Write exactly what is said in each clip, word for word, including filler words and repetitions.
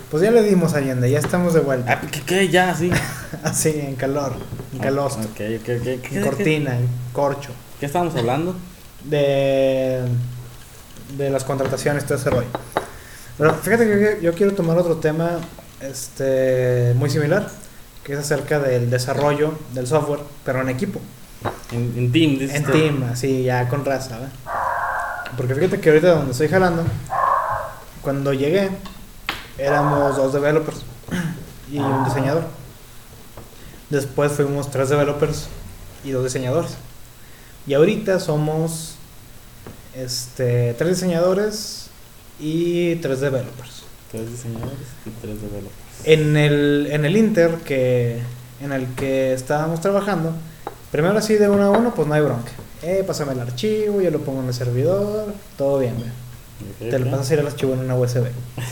Pues ya le dimos Allende, ya estamos de vuelta. Ah, ¿qué, qué? Ya, sí. Así, en calor, en calostro, Ok, ok, ok. ¿Qué, en cortina, en corcho. ¿Qué estábamos hablando? De, de las contrataciones, todo ese rollo. Pero fíjate que yo, yo quiero tomar otro tema este, muy similar, que es acerca del desarrollo del software, pero en equipo. En, en Team, dices En tú. team, así ya con raza, ¿verdad? Porque fíjate que ahorita donde estoy jalando, cuando llegué, éramos dos developers y un diseñador. Después fuimos tres developers y dos diseñadores. Y ahorita somos este, tres diseñadores y tres developers. Tres diseñadores y tres developers. En el, en el Inter que, en el que estábamos trabajando, primero así de uno a uno, pues no hay bronca. Eh, pásame el archivo, yo lo pongo en el servidor, todo bien, güey. Okay, Te lo okay. pasas a ir al archivo en una U S B.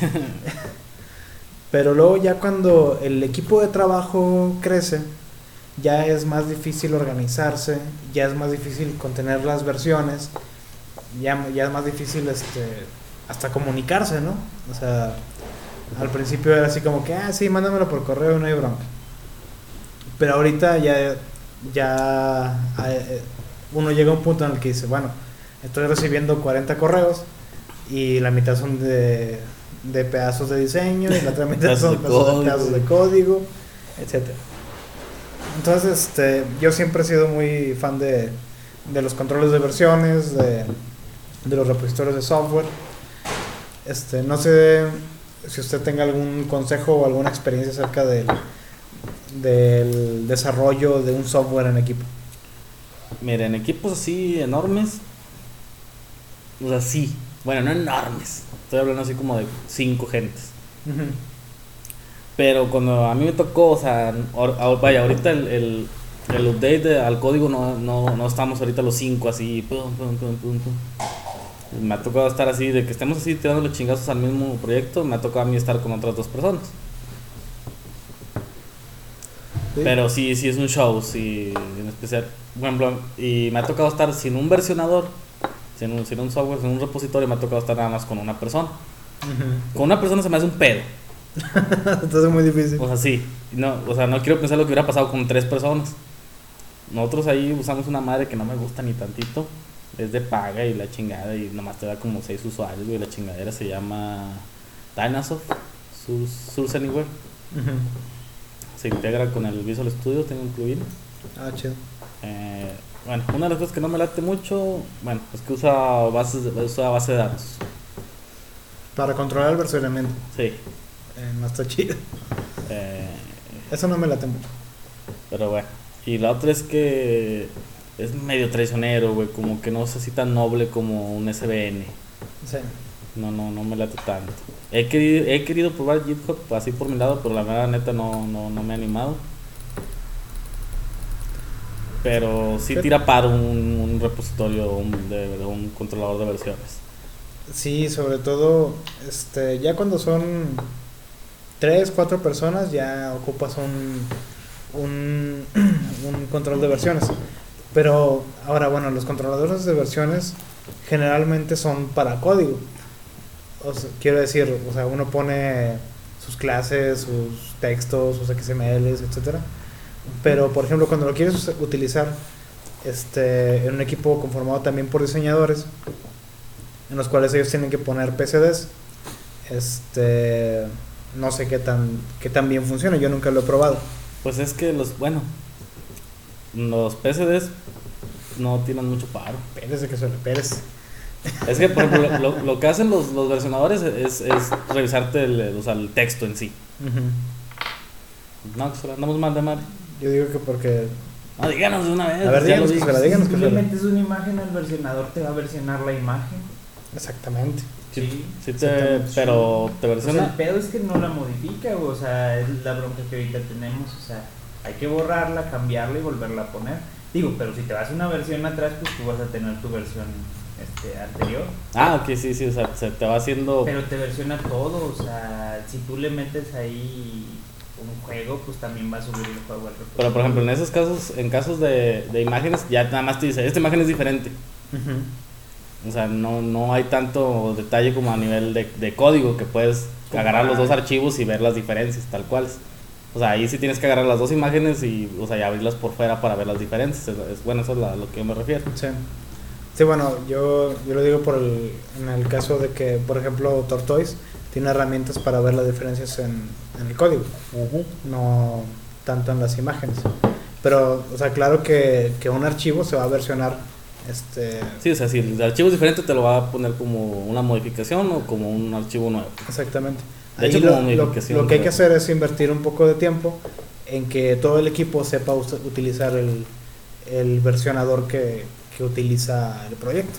Pero luego ya cuando el equipo de trabajo crece, ya es más difícil organizarse, ya es más difícil contener las versiones, ya, ya es más difícil este, hasta comunicarse, ¿no? O sea, al principio era así como que, ah, sí, mándamelo por correo, no hay bronca. Pero ahorita ya, ya eh, uno llega a un punto en el que dice, bueno, estoy recibiendo cuarenta correos y la mitad son de, de pedazos de diseño y la otra mitad son pedazos de, pedazos de código, etcétera. Entonces, este, yo siempre he sido muy fan de, de los controles de versiones, de, de los repositorios de software. Este, no sé si usted tenga algún consejo o alguna experiencia acerca del, del desarrollo de un software en equipo. Mira, en equipos así enormes, o sea, sí, bueno, no enormes, estoy hablando así como de cinco gentes. Uh-huh. Pero cuando a mí me tocó, o sea, or, vaya, ahorita el, el, el update de, al código no, no, no estamos ahorita los cinco así, pum, pum, pum, pum, pum. Me ha tocado estar así, de que estemos así tirando los chingazos al mismo proyecto, me ha tocado a mí estar con otras dos personas. Sí. Pero sí, sí es un show, sí, en especial, bueno, y me ha tocado estar sin un versionador, sin un, sin un software, sin un repositorio, me ha tocado estar nada más con una persona. Uh-huh. Con una persona se me hace un pedo. Entonces es muy difícil. O sea, sí, no, o sea, no quiero pensar lo que hubiera pasado con tres personas. Nosotros ahí usamos una madre que no me gusta ni tantito, es de paga y la chingada, y nomás te da como seis usuarios, y la chingadera se llama Dynasoft, Source Anywhere. Uh-huh. Se integra con el Visual Studio, tiene un plugin. Ah, chido. Eh, bueno, una de las cosas que no me late mucho, bueno, es que usa bases, usa base de datos. Para controlar el versionamiento. Sí. Eh, no está chido. Eh, Eso no me late mucho. Pero bueno. Y la otra es que es medio traicionero, güey. Como que no es así tan noble como un S V N. Sí. No, no, no me late tanto. He querido, he querido probar GitHub así por mi lado, pero la verdad, neta, no, no, no me ha animado. Pero sí tira paro un, un repositorio un, de, de un controlador de versiones. Sí, sobre todo, este, ya cuando son tres, cuatro personas, ya ocupas un, un, un control de versiones. Pero ahora, bueno, los controladores de versiones generalmente son para código. O sea, quiero decir, o sea, uno pone sus clases, sus textos, sus X M Ls, etcétera. Pero, por ejemplo, cuando lo quieres utilizar este, en un equipo conformado también por diseñadores, en los cuales ellos tienen que poner P C Ds, este, no sé qué tan, qué tan bien funciona, yo nunca lo he probado. Pues es que los, bueno, los P C Ds no tienen mucho paro. Pérez, que suele, Pérez. Es que, por ejemplo, lo, lo que hacen los, los versionadores es, es revisarte el, o sea, el texto en sí. Uh-huh. No, que se lo andamos mal de mal. Yo digo que porque... No, díganos de una vez. A ver, díganos que fuera, díganos que Si tú fuera. le metes una imagen al versionador, te va a versionar la imagen. Exactamente. Sí, Sí, sí te, pero te versiona. O sea, el pedo es que no la modifica, o sea, es la bronca que ahorita tenemos, o sea, hay que borrarla, cambiarla y volverla a poner. Digo, pero si te vas una versión atrás, pues tú vas a tener tu versión este, anterior. Ah, ok, sí, sí, o sea, se te va haciendo. Pero te versiona todo, o sea, si tú le metes ahí un juego, pues también va a subir el juego al repositorio. Pero por ejemplo, en esos casos, en casos de, de imágenes, ya nada más te dice, esta imagen es diferente. Uh-huh. O sea, no, no hay tanto detalle como a nivel de, de código que puedes agarrar los dos archivos y ver las diferencias, tal cual. O sea, ahí sí tienes que agarrar las dos imágenes y, o sea, y abrirlas por fuera para ver las diferencias. Es, es, bueno, eso es a lo que yo me refiero. Sí. Sí, bueno, yo, yo lo digo por el, en el caso de que, por ejemplo, Tortoise tiene herramientas para ver las diferencias en, en el código, Uh-huh. no tanto en las imágenes. Pero, o sea, claro que, que un archivo se va a versionar. Este, Sí, o sea, si el archivo es diferente te lo va a poner como una modificación o como un archivo nuevo. exactamente. De Ahí hecho, lo, como lo, modificación, lo que hay que creo. hacer es invertir un poco de tiempo en que todo el equipo sepa us- utilizar el, el versionador que, que utiliza el proyecto.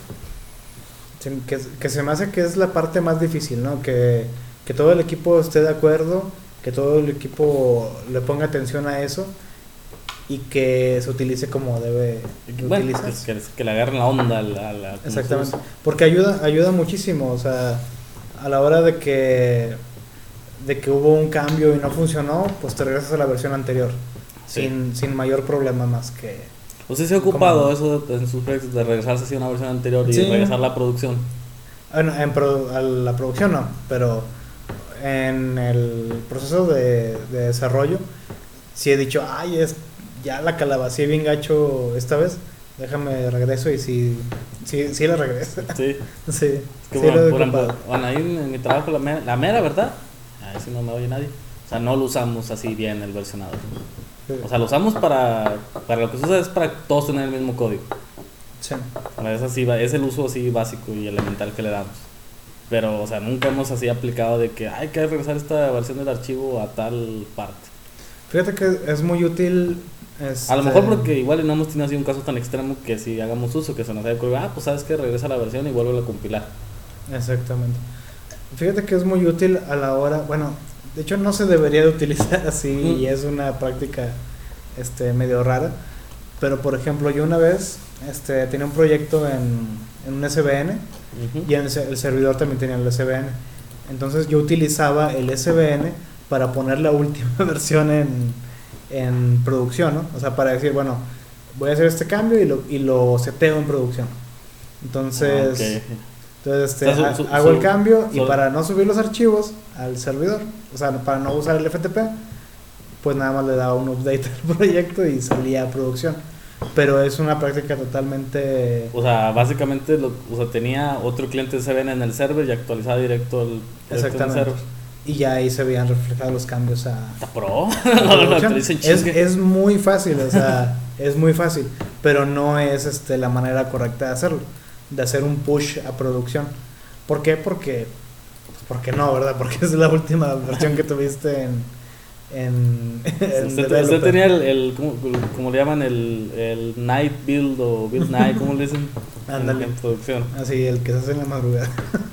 Sí, Que, que se me hace que es la parte más difícil, ¿no? Que, que todo el equipo esté de acuerdo, que todo el equipo le ponga atención a eso y que se utilice como debe de Bueno, utilizarse. que, que, que le agarren la onda a la, a la- como se Exactamente, usa. porque ayuda ayuda muchísimo, o sea, a la hora de que de que hubo un cambio y no funcionó, pues te regresas a la versión anterior, Sí. sin, sin mayor problema más que... ¿Usted se ha ocupado ¿Cómo? eso de- en sus proyectos de regresarse así a una versión anterior y Sí. regresar a la producción? Bueno, en produ- a la producción no, pero en el proceso de, de desarrollo sí he dicho, ay, es, ya la calabacé bien gacho esta vez, déjame regreso y sí, sí, sí la regreso. Sí. Sí, Es que sí bueno, lo he por ejemplo, ocupado. bueno, ahí en, en mi trabajo, la mera, la mera verdad, ahí sí no me oye nadie. O sea, no lo usamos así bien el versionador. Sí. O sea, lo usamos para, para lo que se usa es para todos tener el mismo código. Sí. Es, así, ba- es el uso así básico y elemental que le damos. Pero, o sea, nunca hemos así aplicado de que hay que regresar esta versión del archivo a tal parte. Fíjate que es muy útil. A lo este, mejor porque igual no hemos tenido así un caso tan extremo que si hagamos uso, que se nos haya ocurrido, ah, pues sabes que regresa la versión y vuelve a compilar. Exactamente. Fíjate que es muy útil a la hora, bueno, de hecho no se debería de utilizar así Mm. y es una práctica este medio rara, pero por ejemplo yo una vez este tenía un proyecto en, en un S V N Ujú. y en el, se- el servidor también tenía el S V N. Entonces yo utilizaba el S V N para poner la última versión en, en producción, ¿no? O sea, para decir, bueno, voy a hacer este cambio y lo, y lo seteo en producción. Entonces, Ah, ok. entonces este, O sea, ha- su- su- hago el su- cambio y su- para no subir los archivos al servidor, o sea, para no usar el F T P, pues nada más le daba un update al proyecto y salía a producción. Pero es una práctica totalmente... O sea, básicamente lo, o sea, tenía otro cliente S V N en el server y actualizaba directo el directo en el Exactamente. server. Y ya ahí se veían reflejados los cambios a... Está pro. a No, no, no, producción. te dicen es, chingue. es muy fácil, o sea, es muy fácil, pero no es este, la manera correcta de hacerlo, de hacer un push a producción. ¿Por qué? Porque, pues porque no, ¿verdad? Porque es la última versión que tuviste en, en, en Usted, usted developer. tenía el, el ¿cómo, cómo le llaman? El, el night build o build night, ¿cómo le dicen? Ándale. En producción. Así, el que se hace en la madrugada.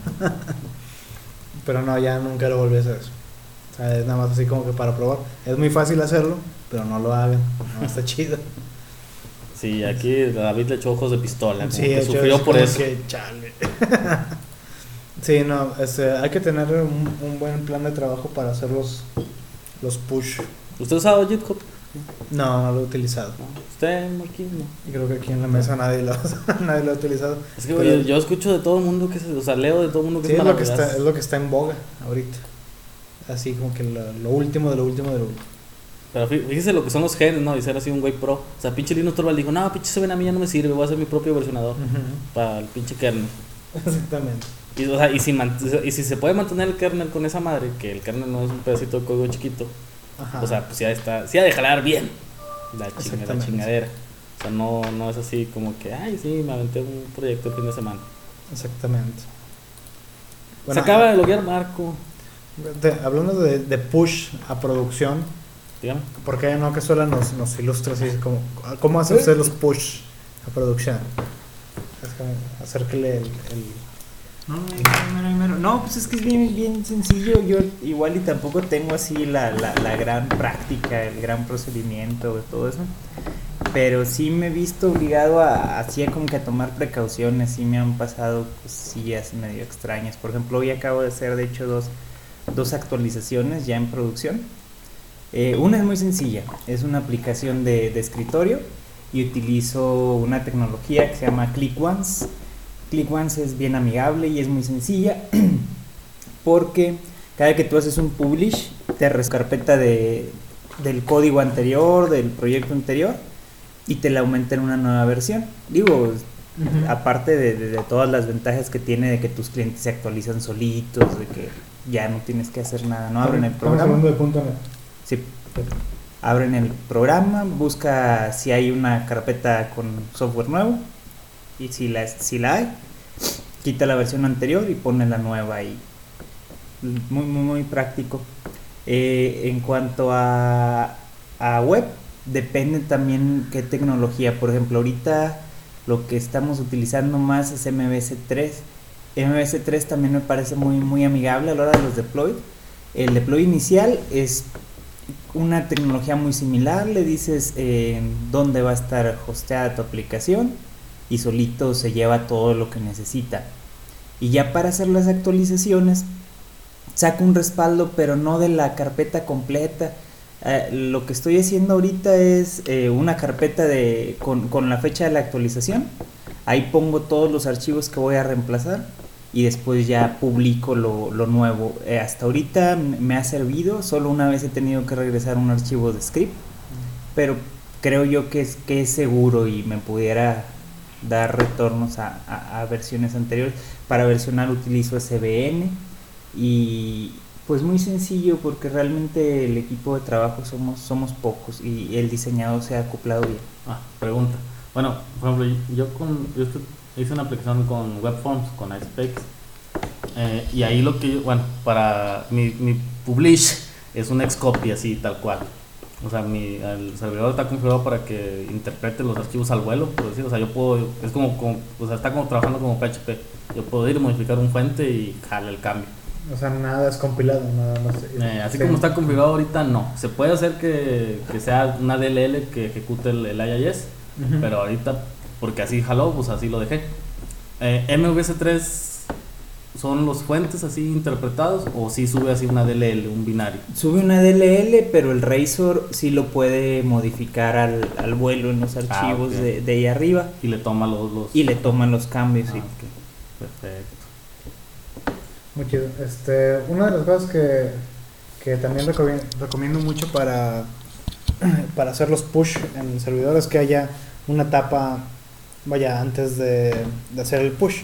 Pero no, ya nunca lo volví a hacer eso. O sea, es nada más así como que para probar. Es muy fácil hacerlo, pero no lo hagan. No está chido. Sí, aquí David le echó ojos de pistola, como Sí, que de hecho, sufrió es por como eso. que, chale. Sí, no, este, hay que tener un, un buen plan de trabajo para hacer los, los push. ¿Usted ha usado GitHub? No, no lo he utilizado. No. ¿Usted, Marquín? No. Y creo que aquí en la mesa nadie lo, nadie lo ha utilizado. Es que Pero- oye, yo escucho de todo el mundo que se, o sea, leo de todo el mundo que Sí, es es lo que, maravilloso. está, es lo que está en boga ahorita. Así como que lo, lo último de lo último de lo último. Pero fí- fíjese lo que son los genes, ¿no? Y ser así un güey pro. O sea, pinche Linux Torvald dijo, no, pinche S V N a mí ya no me sirve, voy a hacer mi propio versionador para el pinche kernel. Exactamente. Y, o sea, y, si man- y si se puede mantener el kernel con esa madre, que el kernel no es un pedacito de código chiquito, Ajá. o sea, pues ya está, sí ha de jalar bien la, chinga- la Exactamente. chingadera. O sea, no, no es así como que, ay, sí, me aventé un proyecto el fin de semana. Exactamente. se acaba de loguear Marco, de- hablando de, de push a producción, dígame. porque no que sola nos, nos ilustra así como cómo hace usted los push a producción. Es como acérquele el, el- No, mero, mero, mero. No, pues es que es bien, bien sencillo. Yo igual y tampoco tengo así la, la, la gran práctica, el gran procedimiento, todo eso. Pero sí me he visto obligado a, así a como que a tomar precauciones. Sí me han pasado cosillas medio extrañas. Por ejemplo, hoy acabo de hacer de hecho dos, dos actualizaciones ya en producción. Eh, una es muy sencilla, es una aplicación de, de escritorio y utilizo una tecnología que se llama ClickOnce. ClickOnce es bien amigable y es muy sencilla porque Cada que tú haces un publish, te res carpeta de, del código anterior, del proyecto anterior, y te la aumenta en una nueva versión. Digo, uh-huh. aparte de, de, de todas las ventajas que tiene de que tus clientes se actualizan solitos, de que ya no tienes que hacer nada, no abren el programa. Estamos hablando de punto net. Sí. Abren el programa, busca si hay una carpeta con software nuevo, y si la, si la hay, quita la versión anterior y pone la nueva ahí. Muy, muy, muy práctico. Eh, en cuanto a, a web, depende también qué tecnología. Por ejemplo, ahorita lo que estamos utilizando más es M V C tres. M V C tres también me parece muy, muy amigable a la hora de los deploy. El deploy inicial es una tecnología muy similar. Le dices eh, dónde va a estar hosteada tu aplicación y solito se lleva todo lo que necesita. Y ya para hacer las actualizaciones saca un respaldo, pero no de la carpeta completa. Eh, lo que estoy haciendo ahorita es eh, una carpeta de con, con la fecha de la actualización. Ahí pongo todos los archivos que voy a reemplazar y después ya publico lo, lo nuevo. Eh, hasta ahorita me ha servido, solo una vez he tenido que regresar un archivo de script, pero creo yo que es, que es seguro y me pudiera dar retornos a, a, a versiones anteriores. Para versionar utilizo S V N y pues muy sencillo porque realmente el equipo de trabajo somos, somos pocos y el diseñador se ha acoplado bien. Ah, pregunta. Bueno, por ejemplo, yo, con, yo hice una aplicación con WebForms, con iSpecs, eh, y ahí lo que yo, bueno, para mi, mi publish es un Xcopy así, tal cual. O sea, mi, el servidor está configurado para que interprete los archivos al vuelo, por decir, o sea, yo puedo, es como, como, o sea, está como trabajando como P H P. Yo puedo ir y modificar un fuente y jale el cambio. O sea, nada es compilado, nada más. Eh, así sí. como está configurado ahorita, no. Se puede hacer que, que sea una D L L que ejecute el, el I I S, uh-huh. pero ahorita, porque así jaló, pues así lo dejé. Eh, M V C tres son los fuentes así interpretados, o sí sube así una D L L, un binario. Sube una D L L, pero el Razor sí lo puede modificar al, al vuelo en los archivos ah, okay. de, de ahí arriba. Y le toma los, los... Y le toman los cambios. Ah, sí. Okay. Perfecto. Muy chido. Este, una de las cosas que, que también recomiendo, recomiendo mucho para, para hacer los push en el servidor es que haya una etapa, vaya, antes de, de hacer el push.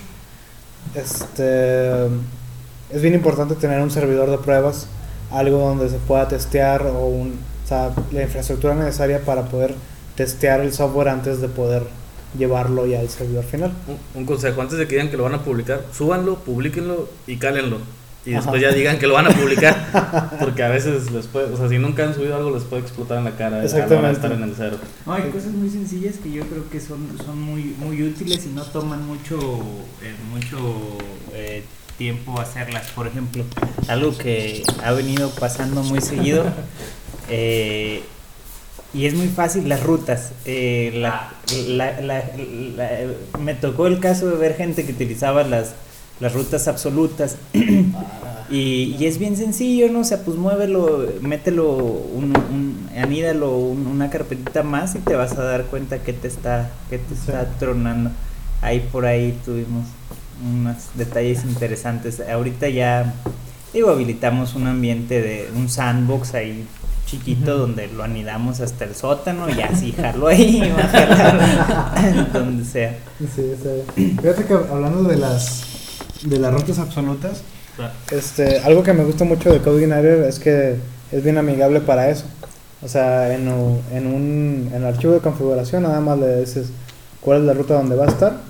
Este, es bien importante tener un servidor de pruebas, algo donde se pueda testear o, un, o sea, la infraestructura necesaria para poder testear el software antes de poder llevarlo ya al servidor final. Un, un consejo, antes de que digan que lo van a publicar, súbanlo, publíquenlo y cálenlo. Y después Ajá. ya digan que lo van a publicar. Porque a veces les puede, o sea, si nunca han subido algo les puede explotar en la cara. Exactamente. Van a estar en el cero. No, hay cosas muy sencillas que yo creo que son, son muy, muy útiles y no toman mucho, eh, mucho eh, tiempo hacerlas. Por ejemplo, algo que ha venido pasando muy seguido eh, y es muy fácil, las rutas. Eh, la, la, la, la, la, me tocó el caso de ver gente que utilizaba las, las rutas absolutas y, y es bien sencillo, ¿no? O sea, pues muévelo, mételo, un, un, anídalo un, una carpetita más y te vas a dar cuenta que te está, que te está sí. tronando. Ahí por ahí tuvimos unos detalles interesantes. Ahorita ya, digo, habilitamos un ambiente de un sandbox ahí chiquito, uh-huh. donde lo anidamos hasta el sótano y así jalo ahí y va a jalar donde sea. Sí, sí. Fíjate que hablando de las de las rutas absolutas, claro. este, algo que me gusta mucho de CodeIgniter es que es bien amigable para eso. O sea, en, en un en el archivo de configuración nada más le dices cuál es la ruta donde va a estar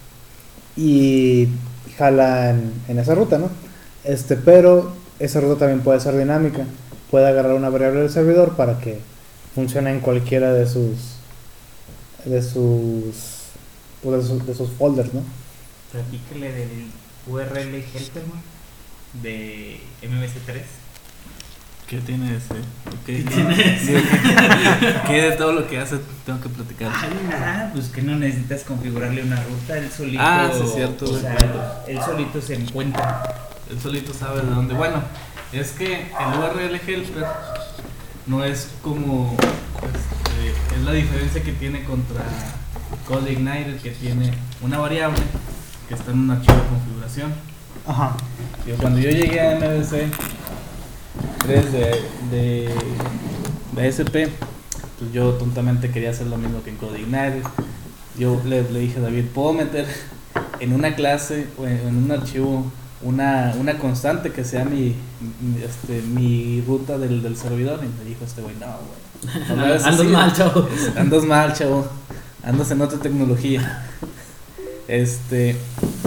y jala en, en esa ruta, ¿no? Este, pero esa ruta también puede ser dinámica. Puede agarrar una variable del servidor para que funcione en cualquiera de sus de sus pues de sus, de sus folders, ¿no? Platícale del U R L helper, ¿no? De M V C tres. ¿Qué tiene ese? ¿Qué, ¿Qué tiene ese? ¿Qué de todo lo que hace tengo que platicar? Ah, pues que no necesitas configurarle una ruta, él solito. Ah, sí, es cierto. O sea, él solito se encuentra. Él solito sabe de dónde. Bueno, es que el U R L helper no es como este, es la diferencia que tiene contra CodeIgniter, que tiene una variable que está en un archivo de configuración. Ajá. Yo, cuando yo llegué a M V C, tres de, de, de A S P, pues yo tontamente quería hacer lo mismo que en CodeIgniter. Yo le, le dije a David, ¿puedo meter en una clase o en, en un archivo una, una constante que sea mi, mi, este, mi ruta del, del servidor? Y me dijo este güey, no, güey. No, Andas así, mal, chavo. Andas mal, chavo. Andas en otra tecnología. Este...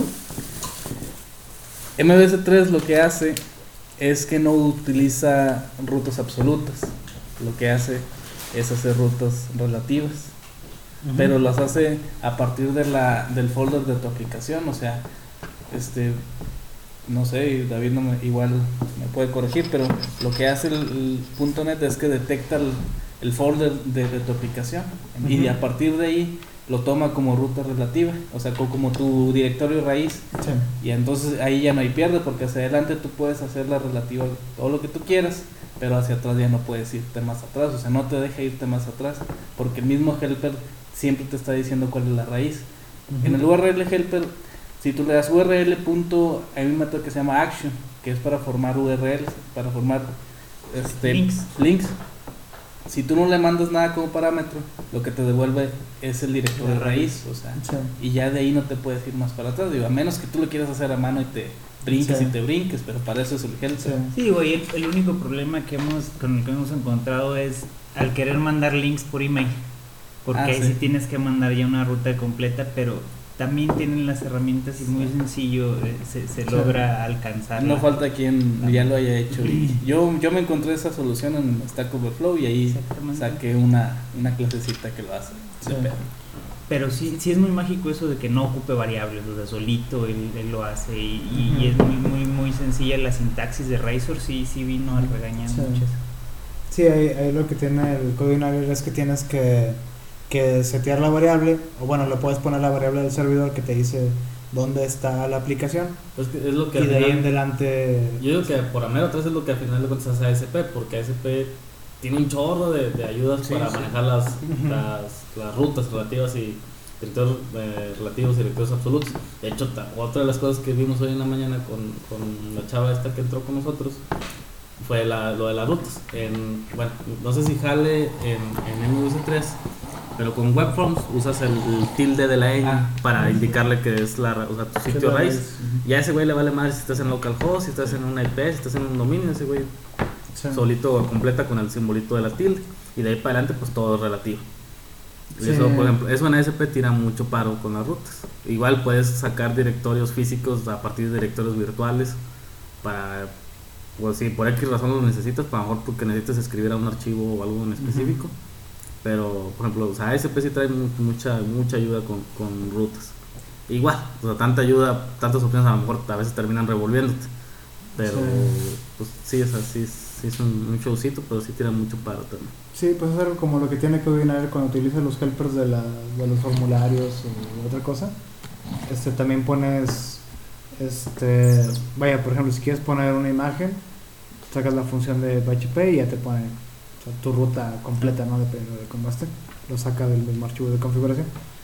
M V S tres lo que hace es que no utiliza rutas absolutas. Lo que hace es hacer rutas relativas. Uh-huh. Pero las hace a partir de la del folder de tu aplicación. O sea, este... no sé, David no me, igual me puede corregir, pero lo que hace el, el .NET es que detecta el, el folder de, de tu aplicación. Uh-huh. Y a partir de ahí lo toma como ruta relativa, o sea, como, como tu directorio raíz. Sí. Y entonces ahí ya no hay pierde, porque hacia adelante tú puedes hacer la relativa todo lo que tú quieras, pero hacia atrás ya no puedes irte más atrás, o sea, no te deja irte más atrás, porque el mismo helper siempre te está diciendo cuál es la raíz. Uh-huh. En el U R L helper, si tú le das U R L punto, hay un método que se llama action, que es para formar U R Ls, para formar este, links. links. Si tú no le mandas nada como parámetro, lo que te devuelve es el directorio de raíz, o sea, sí. Y ya de ahí no te puedes ir más para atrás, digo, a menos que tú lo quieras hacer a mano y te brinques sí. y te brinques, pero para eso es el helper. Sí, sí, güey, el, el único problema que hemos con el que hemos encontrado es al querer mandar links por email, porque ah, ahí sí. sí tienes que mandar ya una ruta completa, pero también tienen las herramientas y muy sencillo eh, se, se sí. logra alcanzar. No falta quien la... ya lo haya hecho. Y yo, yo me encontré esa solución en Stack Overflow y ahí saqué una, una clasecita que lo hace. Sí. Pero sí, sí es muy mágico eso de que no ocupe variables, o sea, solito él, él lo hace y, y, uh-huh. y es muy muy muy sencilla la sintaxis de Razor, sí sí vino a regañar sí. muchas. Sí, ahí, ahí lo que tiene el CodeIgniter es que tienes que que setear la variable, o bueno, le puedes poner la variable del servidor que te dice dónde está la aplicación. Pues que es lo que y de final, ahí en adelante. Yo digo que por Amero atrás es lo que al final le cuentas a A S P, porque A S P tiene un chorro de, de ayudas sí, para sí. manejar las, uh-huh. las, las rutas relativas y directorios eh, relativos y directorios absolutos. De hecho, ta, otra de las cosas que vimos hoy en la mañana con, con la chava esta que entró con nosotros fue la, lo de las rutas. En, bueno, no sé si jale en, en M V S tres, pero con WebForms usas el, el tilde de la ñ ah, para indicarle que es la, o sea, tu sitio raíz. Uh-huh. Y a ese güey le vale más si estás en localhost, si estás en una I P, si estás en un dominio, ese güey sí. solito completa con el simbolito de la tilde. Y de ahí para adelante pues todo es relativo. Sí. Eso, por ejemplo, eso en A S P tira mucho paro con las rutas. Igual puedes sacar directorios físicos a partir de directorios virtuales para, pues si por X razón lo necesitas, para mejor porque necesitas escribir a un archivo o algo en específico. Uh-huh. Pero, por ejemplo, o sea, A S P sí trae mucha mucha ayuda con, con rutas. Igual, o sea, tanta ayuda, tantas opciones a lo mejor a veces terminan revolviéndote. Pero, sí. pues sí, o sea, sí, sí es un, un showcito, pero sí tira mucho paro también. Sí, pues es algo como lo que tiene CodeIgniter cuando utilizas los helpers de, la, de los formularios o otra cosa. Este, también pones, este, vaya, por ejemplo, si quieres poner una imagen, sacas la función de P H P y ya te pone o sea, tu ruta completa, ¿no? Dependiendo de cómo esté, lo saca del mismo archivo de configuración.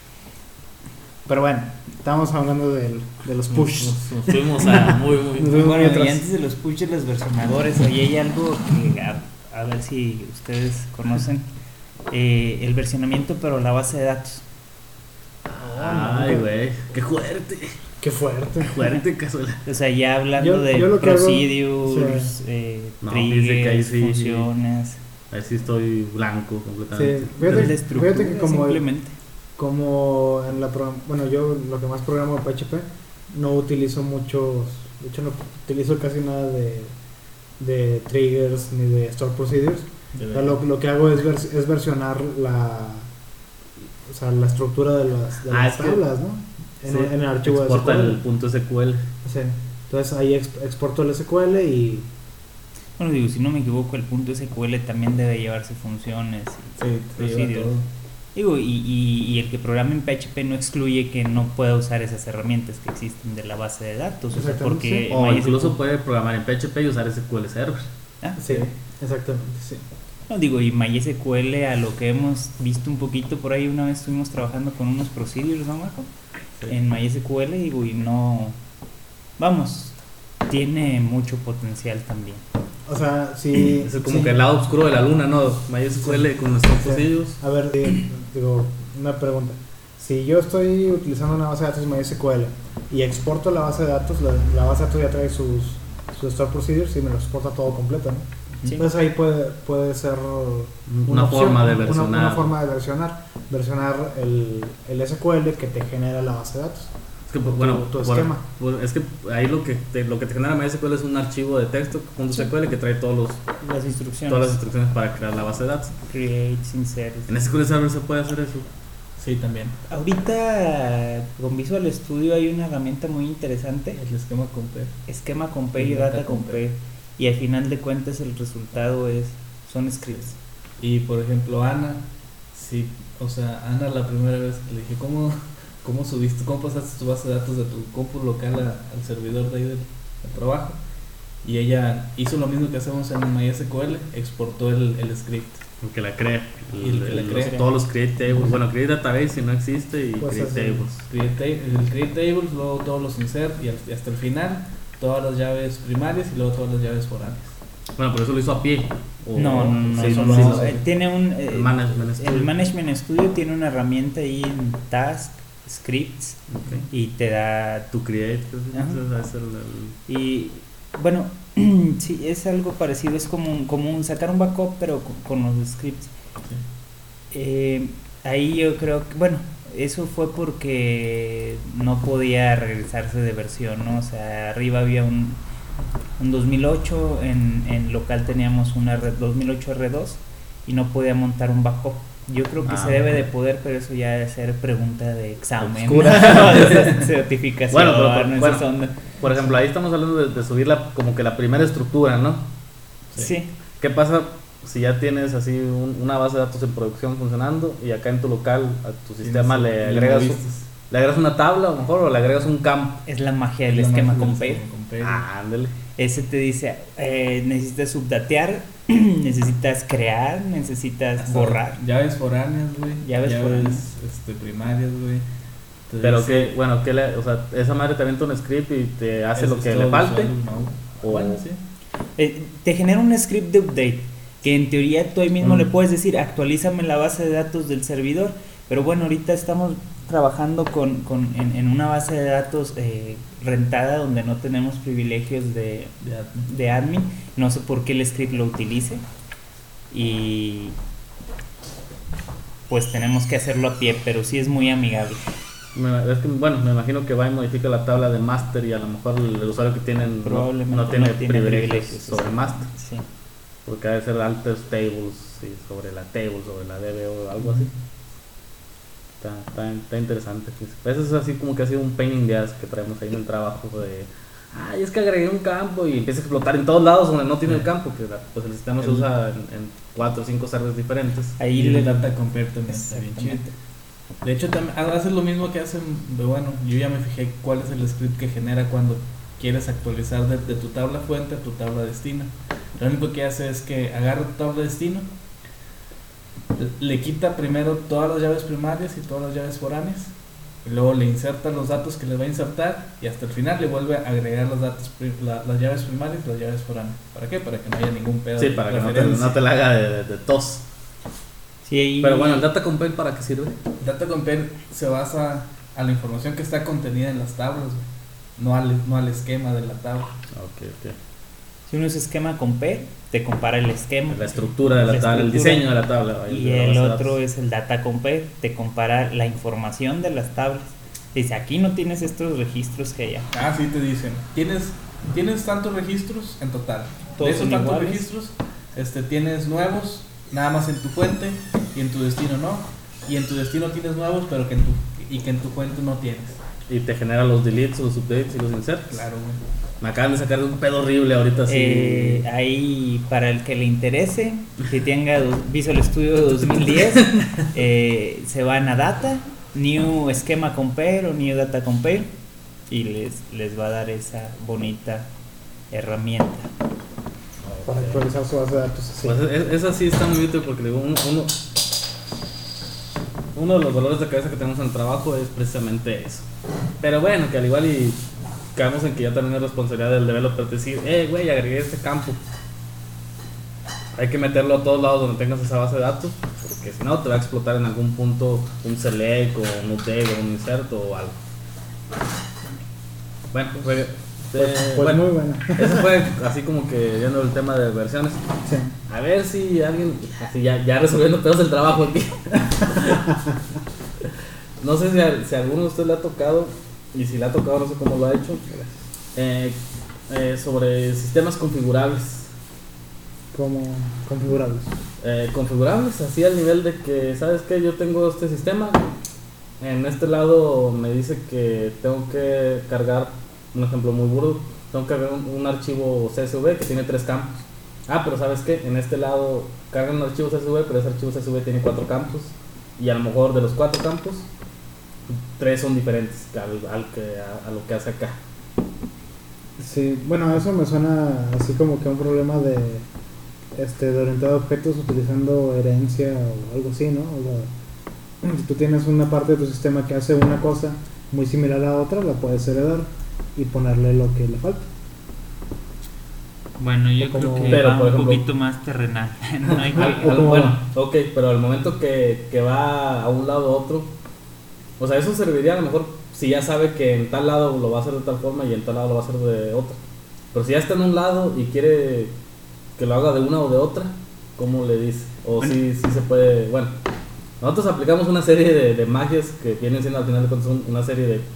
Pero bueno, estamos hablando del, de los push. Nos, nos fuimos a muy, muy, muy bueno, y antes de los pushes, los versionadores, oye, hay algo que a, a ver si ustedes conocen, eh, el versionamiento, pero la base de datos. Ay, güey, qué fuerte. Qué fuerte. Fuerte, casual. O sea, ya hablando yo, de yo procedures, sí. eh, no, triggers, ahí sí, funciones. Ahí sí estoy blanco completamente. Sí, fíjate, fíjate que como simplemente. Como en la pro, bueno, yo lo que más programo de P H P no utilizo muchos, de hecho no utilizo casi nada de, de triggers ni de store procedures. O sea, lo, lo que hago es, vers, es versionar la, o sea, la estructura de las, de ah, las tablas, ¿no? En, sí, en el archivo de S Q L. L. el punto S Q L. Sí. Entonces ahí exp, exporto el S Q L y... Bueno, digo, si no me equivoco, el punto S Q L también debe llevarse funciones y sí, procedures. Digo, y, y, y el que programa en P H P no excluye que no pueda usar esas herramientas que existen de la base de datos. O sea, porque sí. O incluso puede programar en P H P y usar S Q L Server. Ah, sí, exactamente, sí. No, digo, y MySQL, a lo que hemos visto un poquito por ahí, una vez estuvimos trabajando con unos procedures, ¿no, Marco? Sí. En MySQL, digo, y no... Vamos, tiene mucho potencial también. O sea, si... Es como sí. que el lado oscuro de la luna, ¿no? MySQL con nuestros positivos. A ver, eh, digo, una pregunta. Si yo estoy utilizando una base de datos MySQL y exporto la base de datos, la, la base de datos ya trae sus, sus store procedures y me lo exporta todo completo, ¿no? Sí. Entonces ahí puede, puede ser Una opción, forma de una- versionar. Una, forma de versionar. Versionar el, el S Q L que te genera la base de datos. Es que, pues, bueno, tu por- esquema. por- es que ahí lo que te, lo que te genera MySQL es un archivo de texto .sql que trae todos los, Las instrucciones. todas las instrucciones para crear la base de datos. Create, insert. En S Q L Server se puede hacer eso. Sí, también. Ahorita con Visual Studio hay una herramienta muy interesante, El esquema compare. esquema compare Y y data data compare, y al final de cuentas el resultado es son scripts. Y por ejemplo, Ana, sí, o sea, Ana la primera vez que le dije, ¿cómo, cómo subiste, cómo pasaste tu base de datos de tu compu local a- al servidor de ahí del, del trabajo? Y ella hizo lo mismo que hacemos en MySQL, exportó el, el script. El que la crea. Y el que la los- crea. Todos los create tables. Bueno, create database si no existe y Pues create así. tables. Create, ta- el create tables, luego todos los insert y, al- y hasta el final todas las llaves primarias y luego todas las llaves foráneas. Bueno, pero eso lo hizo a pie. o- No, no, no, sí, eso sí, no, sí. eh, tiene un eh, El Management Studio. el Management Studio tiene una herramienta ahí en Task, Scripts, Ok. y te da To create. creo que Ajá. ese es el- el- y bueno, sí, es algo parecido, es como un, como un sacar un backup pero con, con los scripts. Eh, ahí yo creo que, bueno, eso fue porque no podía regresarse de versión, ¿no? O sea, arriba había un, un dos mil ocho, en, en local teníamos una R, dos mil ocho R dos y no podía montar un backup. Yo creo que Ah, se debe ok. de poder, pero eso ya debe ser pregunta de examen, Oscura. ¿no? De certificación, Bueno, pero, ¿no? bueno, Esas ondas. Por ejemplo, ahí estamos hablando de, de subir la, como que la primera estructura, ¿no? Sí. ¿Qué pasa si ya tienes así un- una base de datos en producción funcionando y acá en tu local a tu sistema Tienes- le agregas, moviste. le agregas una tabla a lo mejor o le agregas un campo? Es la magia del Es la esquema magia del compare. esquema compare. Ah, ándale. Ese te dice, eh, necesitas subdatear, necesitas crear, necesitas Hasta borrar. Llaves foráneas, güey. Llaves foráneas. este, primarias, güey. Te Pero dice- que, bueno, que le, o sea, esa madre te avienta un script y te hace Ese lo es que todo le falte. visual, ¿no? O- Bueno, sí. Eh, te genera un script de update, que en teoría tú ahí mismo Mm. le puedes decir, actualízame la base de datos del servidor, pero bueno, ahorita estamos trabajando con, con, en, en una base de datos eh, rentada donde no tenemos privilegios de, De admin. de admin, no sé por qué el script lo utilice y pues tenemos que hacerlo a pie, pero sí es muy amigable. Me- es que, bueno, me imagino que va y modifica la tabla de master y a lo mejor el, el usuario que tienen no- Probablemente no, tiene no tiene privilegios, privilegios, sobre sí. master, Sí. porque ha de ser alters tables y sobre la table, sobre la D B o algo así. Está, está, está interesante. Pues. Eso es así como que ha sido un pain in the ass que traemos ahí en el trabajo de, ay, es que agregué un campo y empieza a explotar en todos lados donde no tiene el campo, que la- pues el sistema se El- usa en, en cuatro o cinco servers diferentes. Ahí Y le el data compare también está bien chido. Exactamente. De hecho, también haces lo mismo que hacen, pero bueno, yo ya me fijé cuál es el script que genera cuando quieres actualizar de, de tu tabla fuente a tu tabla destino. Lo único que hace es que agarra tu tabla destino, le quita primero todas las llaves primarias y todas las llaves foráneas, y luego le inserta los datos que le va a insertar y hasta el final le vuelve a agregar los datos, pri- la- las llaves primarias y las llaves foráneas. ¿Para qué? Para que no haya ningún pedo. Sí, de para que no te, referencia. no te la haga de, de- de tos. Sí, ahí- Pero bueno, ¿el data compare para qué sirve? Data compare se basa a la información que está contenida en las tablas, güey, no al, no al esquema de la tabla. Ok, ok. si uno es esquema compare, te compara el esquema. La estructura de la, La tabla, el estructura. diseño de la tabla. vaya, Y de la el base de otro datos. es el data compare, te compara la información de las tablas. Dice, aquí no tienes estos registros que allá. Ah, sí, te dicen, tienes, tienes tantos registros en total. Todos De esos son tantos iguales. registros, este, tienes nuevos, nada más en tu fuente, y en tu destino no. Y en tu destino tienes nuevos, pero que en tu, y que en tu fuente no tienes. Y te genera los deletes, los updates y los inserts. Claro, güey. Me acaban de sacar un pedo horrible ahorita. Sí. Eh, ahí, para el que le interese, que tenga dos- Visual Studio dos mil diez, eh, se van a Data, New Esquema Compare o New Data Compare, y les, les va a dar esa bonita herramienta. Para actualizar su base de datos. Sí. Pues es- esa sí está muy útil porque digo, uno, uno, uno de los dolores de cabeza que tenemos en el trabajo es precisamente eso. Pero bueno, que al igual y caemos en que ya también es responsabilidad del developer decir, eh, güey, agregué este campo. hay que meterlo a todos lados donde tengas esa base de datos, porque si no te va a explotar en algún punto un select o un update o un inserto o algo. Bueno, fue, Pues, eh, pues bueno, muy buena. eso fue así como que viendo el tema de versiones. Sí. A ver si alguien, así ya, ya resolviendo pedos del trabajo aquí. No sé si a, si a alguno de ustedes le ha tocado, y si le ha tocado no sé cómo lo ha hecho, eh, eh, sobre sistemas configurables. Como configurables. Eh, configurables así al nivel de que, ¿sabes qué? Yo tengo este sistema, en este lado me dice que tengo que cargar, un ejemplo muy burdo, tengo que cargar un, un archivo C S V que tiene tres campos. Ah, pero ¿sabes qué? En este lado carga un archivo C S V, pero ese archivo C S V tiene cuatro campos, y a lo mejor de los cuatro campos, tres son diferentes al, al que, a, a lo que hace acá. Sí, bueno, eso me suena así como que un problema de este de orientado a objetos utilizando herencia o algo así, ¿no? O sea, si tú tienes una parte de tu sistema que hace una cosa muy similar a otra, la puedes heredar y ponerle lo que le falta. Bueno, yo Como- creo que Pero, va por un ejemplo- poquito más terrenal. No hay que- Al- o al- como- bueno, ok, pero al momento que, que va a un lado a otro, o sea, eso serviría a lo mejor si ya sabe que en tal lado lo va a hacer de tal forma y en tal lado lo va a hacer de otra. Pero si ya está en un lado y quiere que lo haga de una o de otra, ¿cómo le dice? O Bueno. si, si se puede, bueno, nosotros aplicamos una serie de, de magias que vienen siendo al final de cuentas un- una serie de,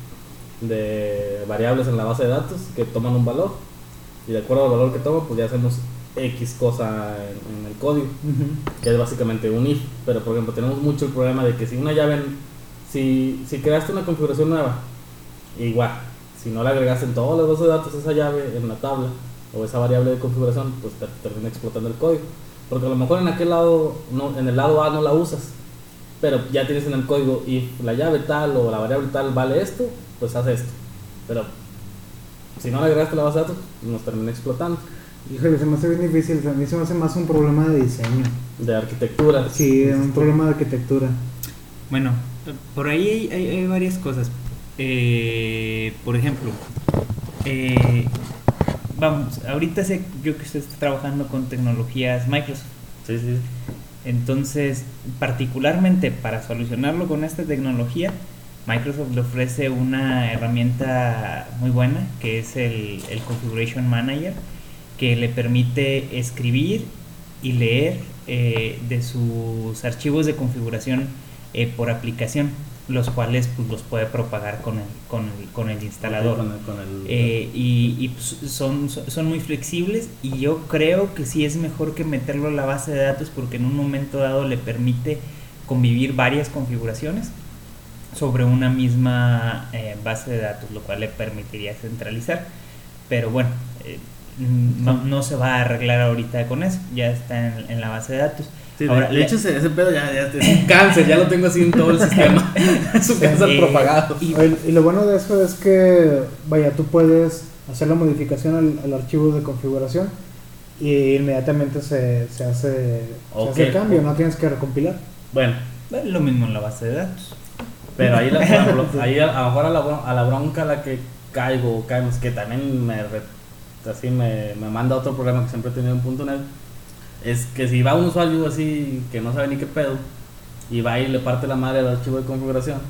de variables en la base de datos que toman un valor, y de acuerdo al valor que toma, pues ya hacemos X cosa en, en el código, que es básicamente un if. Pero por ejemplo tenemos mucho el problema de que si una llave, si, si creaste una configuración nueva, igual, si no le agregaste en todas las bases de datos esa llave en la tabla o esa variable de configuración, pues te termina explotando el código, porque a lo mejor en aquel lado, no, en el lado A no la usas, pero ya tienes en el código y la llave tal o la variable tal vale esto, pues hace esto. Pero si no le agregaste la base de datos, nos termina explotando. Híjole, se me hace bien difícil, a mí se me hace más un problema de diseño. De arquitectura. Sí, un problema de arquitectura. Bueno, por ahí hay, hay- hay varias cosas. Eh, por ejemplo, eh, vamos, ahorita sé yo que usted está trabajando con tecnologías Microsoft. Sí, sí. Entonces, particularmente para solucionarlo con esta tecnología, Microsoft le ofrece una herramienta muy buena que es el, el Configuration Manager, que le permite escribir y leer eh, de sus archivos de configuración eh, por aplicación, los cuales pues, los puede propagar con el, con el, con el instalador. Con el- con el- Eh, y y, pues, son, son muy flexibles, y yo creo que sí es mejor que meterlo a la base de datos, porque en un momento dado le permite convivir varias configuraciones sobre una misma eh, base de datos, lo cual le permitiría centralizar. Pero bueno, eh, no, no se va a arreglar ahorita con eso, ya está en, en la base de datos. Sí, de- Ahora, de le- hecho ese, ese pedo ya, ya es un cáncer, ya lo tengo así en todo el sistema. Es un cáncer Eh, propagado. y- Oye, y lo bueno de eso es que, vaya, tú puedes hacer la modificación al, al archivo de configuración y inmediatamente se, se, hace, se Ok. hace el cambio, no tienes que recompilar. Bueno, Bueno, lo mismo en la base de datos. pero ahí, la, por ejemplo, ahí a, a lo mejor a la, bron- a la bronca a la que caigo, caemos, que también me, re- así me, me manda otro programa que siempre he tenido en punto net, es que si va un usuario así que no sabe ni qué pedo y va y le parte la madre al archivo de configuración,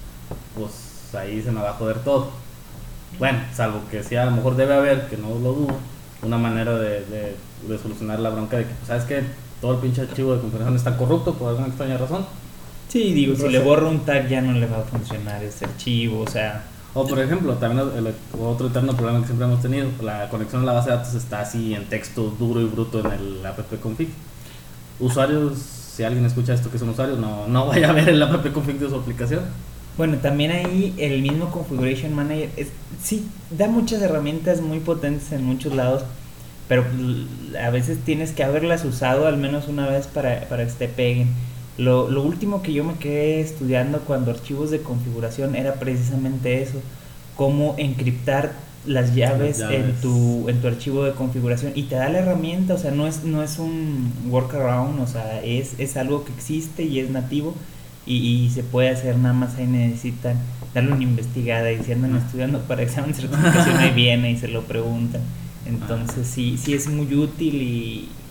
pues ahí se me va a joder todo. Bueno, salvo que sí, a lo mejor debe haber, que no lo dudo, una manera de, de, de solucionar la bronca de que, pues, ¿sabes qué? Todo el pinche archivo de configuración está corrupto por alguna extraña razón. Sí, digo, si Entonces- le borro un tag ya no le va a funcionar ese archivo, o sea... O por ejemplo, también el, el otro eterno problema que siempre hemos tenido, la conexión a la base de datos está así en texto duro y bruto en el app-config. Usuarios, si alguien escucha esto que son usuarios, no, no vaya a ver el app-config de su aplicación. Bueno, también ahí el mismo Configuration Manager es, sí, da muchas herramientas muy potentes en muchos lados, pero pues, a veces tienes que haberlas usado al menos una vez para, para que te peguen. Lo, lo último que yo me quedé estudiando cuando archivos de configuración era precisamente eso, cómo encriptar las llaves, Las llaves. En, tu, en tu archivo de configuración, y te da la herramienta, o sea, no es, no es un workaround, o sea, es, es algo que existe y es nativo. Y, y se puede hacer, nada más ahí necesitan darle una investigada, y si andan Ah. estudiando para examen de certificación ahí viene y se lo preguntan. Entonces sí, sí es muy útil, y,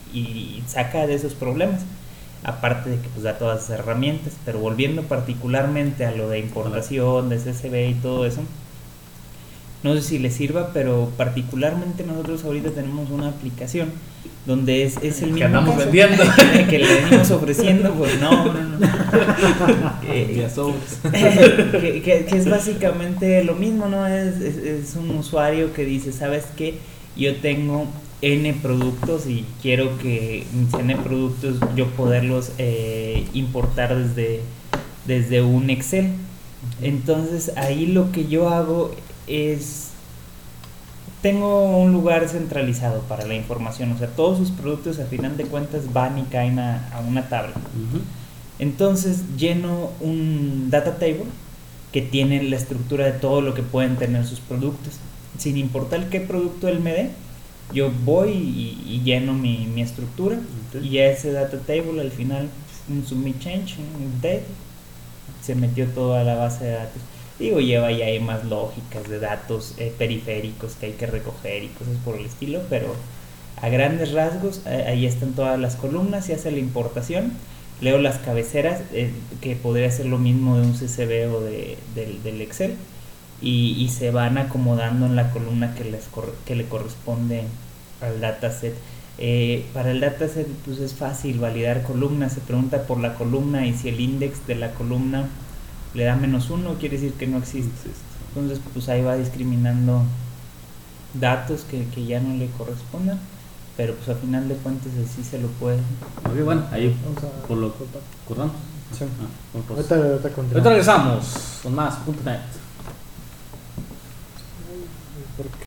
y saca de esos problemas. Aparte de que pues da todas esas herramientas, pero volviendo particularmente a lo de importación, de C S V y todo eso, no sé si les sirva, pero particularmente nosotros ahorita tenemos una aplicación donde es, es el mismo que andamos caso, vendiendo, que le venimos ofreciendo, pues no, no, no. Eh, que, que, que es básicamente lo mismo, ¿no? Es, es, es un usuario que dice, ¿sabes qué? Yo tengo N productos y quiero que mis N productos yo poderlos eh, importar desde, desde un Excel. Entonces ahí lo que yo hago es, tengo un lugar centralizado para la información, o sea, todos sus productos a final de cuentas van y caen a, a una tabla. Uh-huh. Entonces lleno un data table que tiene la estructura de todo lo que pueden tener sus productos, sin importar qué producto él me dé. Yo voy y, y lleno mi, mi estructura, okay. Y a ese data table al final un submit change, un update, se metió toda la base de datos. Digo, lleva ya hay más lógicas de datos eh, periféricos que hay que recoger y cosas por el estilo, pero a grandes rasgos eh, ahí están todas las columnas, se hace la importación, leo las cabeceras, eh, que podría ser lo mismo de un C S V o de, de, del Excel, y, y se van acomodando en la columna que, les cor- que le corresponde al dataset. Eh, para el dataset pues es fácil validar columnas, se pregunta por la columna y si el index de la columna le da menos uno, quiere decir que no existe. Entonces pues ahí va discriminando datos que, que ya no le correspondan, pero pues al final de cuentas sí se lo puede. Muy bueno, ahí por lo cortamos. Sí. Ah, ahorita, ahorita, ahorita regresamos con más punto net.